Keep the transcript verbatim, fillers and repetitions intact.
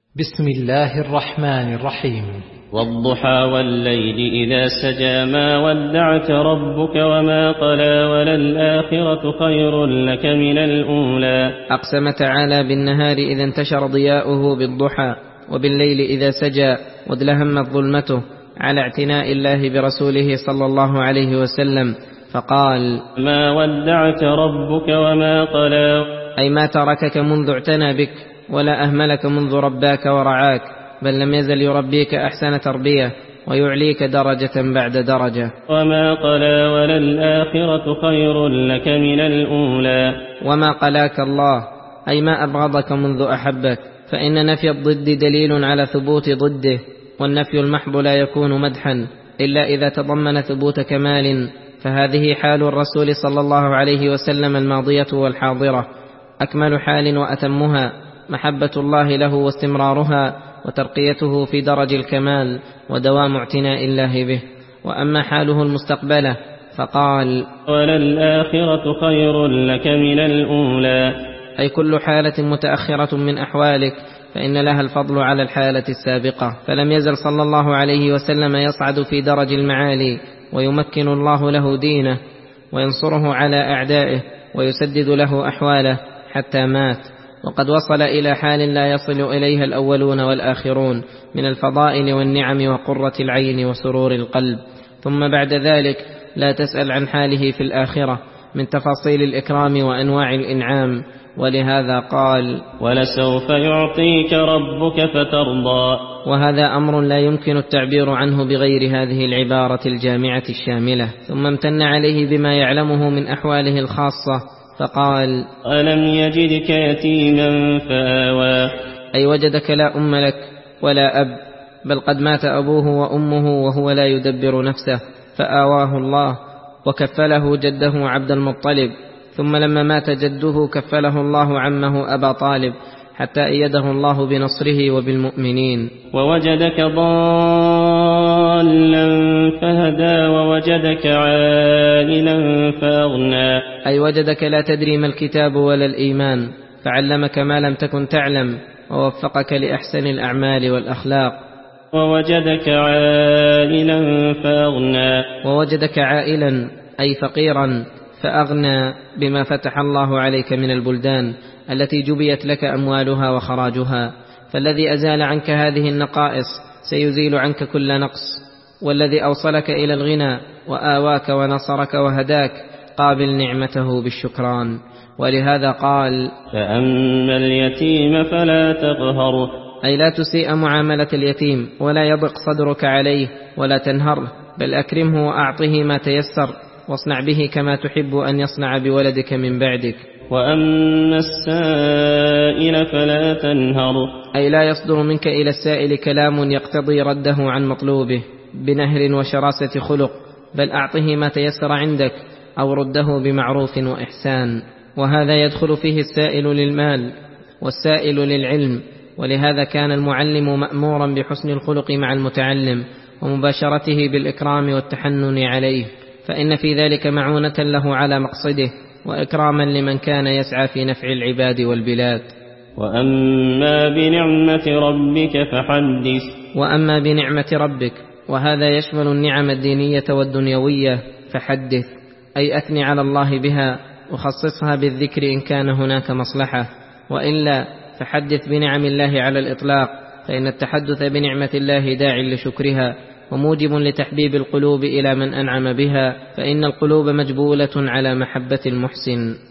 بسم الله الرحمن الرحيم. والضحى والليل إذا سجى ما ودعك ربك وما قلى وللآخرة خير لك من الأولى. أقسم تعالى بالنهار إذا انتشر ضياؤه بالضحى، وبالليل إذا سجى وادلهمت ظلمته، على اعتناء الله برسوله صلى الله عليه وسلم، فقال: ما ودعك ربك وما قلى، أي ما تركك منذ اعتنى بك، ولا أهملك منذ رباك ورعاك، بل لم يزل يربيك أحسن تربية ويعليك درجة بعد درجة. وما قلى وللآخرة خير لك من الأولى. وما قلاك الله، أي ما أبغضك منذ أحبك، فإن نفي الضد دليل على ثبوت ضده، والنفي المحض لا يكون مدحا إلا إذا تضمن ثبوت كمال، فهذه حال الرسول صلى الله عليه وسلم الماضية والحاضرة، أكمل حال وأتمها، محبة الله له واستمرارها، وترقيته في درج الكمال، ودوام اعتناء الله به. وأما حاله المستقبلة فقال: وللآخرة خير لك من الأولى، أي كل حالة متأخرة من أحوالك فإن لها الفضل على الحالة السابقة. فلم يزل صلى الله عليه وسلم يصعد في درج المعالي، ويمكن الله له دينه، وينصره على أعدائه، ويسدد له أحواله حتى مات، وقد وصل إلى حال لا يصل إليها الأولون والآخرون من الفضائل والنعم وقرة العين وسرور القلب. ثم بعد ذلك لا تسأل عن حاله في الآخرة من تفاصيل الإكرام وأنواع الإنعام، ولهذا قال: ولسوف يعطيك ربك فترضى. وهذا أمر لا يمكن التعبير عنه بغير هذه العبارة الجامعة الشاملة. ثم امتن عليه بما يعلمه من أحواله الخاصة فقال: ألم يجدك يتيما فآوى، أي وجدك لا أم لك ولا أب، بل قد مات أبوه وأمه وهو لا يدبر نفسه، فآواه الله وكفله جده عبد المطلب، ثم لما مات جده كفله الله عمه أبا طالب، حتى أيده الله بنصره وبالمؤمنين. ووجدك ضالا فهدى ووجدك عائلا فأغنى، أي وجدك لا تدري ما الكتاب ولا الإيمان، فعلمك ما لم تكن تعلم، ووفقك لأحسن الأعمال والأخلاق. ووجدك عائلا فأغنى، ووجدك عائلا أي فقيرا فأغنى بما فتح الله عليك من البلدان التي جبيت لك أموالها وخراجها، فالذي أزال عنك هذه النقائص سيزيل عنك كل نقص، والذي أوصلك إلى الغنى وآواك ونصرك وهداك قابل نعمته بالشكران. ولهذا قال: فأما اليتيم فلا تقهر، أي لا تسيء معاملة اليتيم، ولا يضق صدرك عليه ولا تنهره، بل أكرمه وأعطه ما تيسر، واصنع به كما تحب أن يصنع بولدك من بعدك. وأما السائل فلا تنهر، أي لا يصدر منك إلى السائل كلام يقتضي رده عن مطلوبه بنهر وشراسة خلق، بل أعطه ما تيسر عندك، أو رده بمعروف وإحسان. وهذا يدخل فيه السائل للمال والسائل للعلم، ولهذا كان المعلم مأمورا بحسن الخلق مع المتعلم، ومباشرته بالإكرام والتحنن عليه، فإن في ذلك معونة له على مقصده، وإكراما لمن كان يسعى في نفع العباد والبلاد. وأما بنعمة ربك فحدث، وأما بنعمة ربك، وهذا يشمل النعم الدينية والدنيوية، فحدث أي أثني على الله بها، وخصصها بالذكر إن كان هناك مصلحة، وإلا فحدث بنعم الله على الإطلاق، فإن التحدث بنعمة الله داع لشكرها، وموجب لتحبيب القلوب إلى من أنعم بها، فإن القلوب مجبولة على محبة المحسن.